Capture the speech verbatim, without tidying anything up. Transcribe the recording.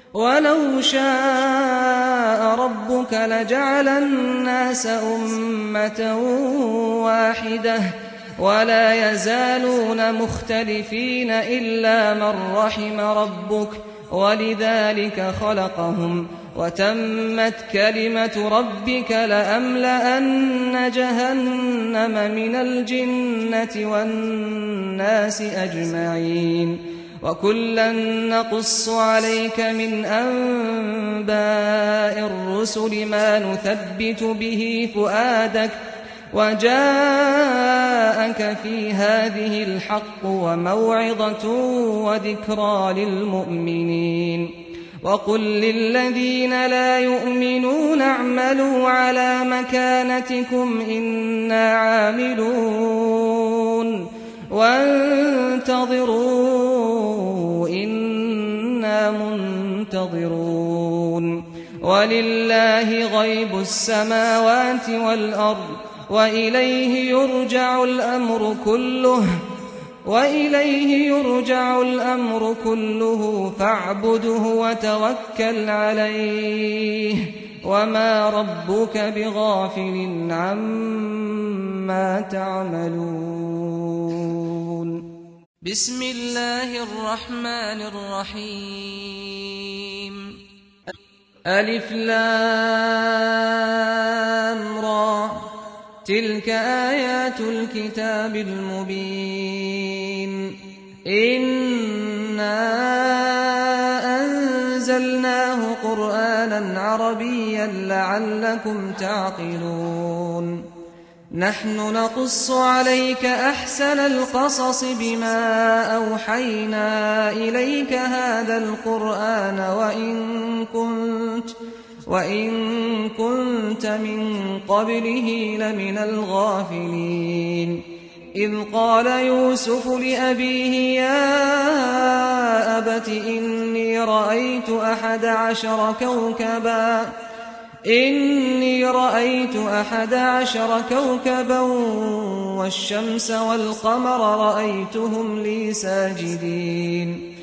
ولو شاء ربك لجعل الناس أمة واحدة ولا يزالون مختلفين إلا من رحم ربك ولذلك خلقهم وتمت كلمة ربك لأملأن جهنم من الجنة والناس أجمعين وكلا نقص عليك من أنباء الرسل ما نثبت به فؤادك وجاءك في هذه الحق وموعظة وذكرى للمؤمنين وقل للذين لا يؤمنون اعملوا على مكانتكم إنا عاملون وانتظروا إنا منتظرون ولله غيب السماوات والأرض وإليه يرجع الأمر كله وإليه يرجع الأمر كله فاعبده وتوكل عليه وما ربك بغافل عما تعملون. بسم الله الرحمن الرحيم. ألف لام را تلك آيات الكتاب المبين إنا أنزلناه قرآنا عربيا لعلكم تعقلون. نحن نقص عليك أحسن القصص بما أوحينا إليك هذا القرآن وإن كنت وإن كنت من قبله لمن الغافلين. إذ قال يوسف لأبيه يا أبت إني رأيت أحد عشر كوكبا إني رأيت أحد عشر كوكبا والشمس والقمر رأيتهم لي ساجدين.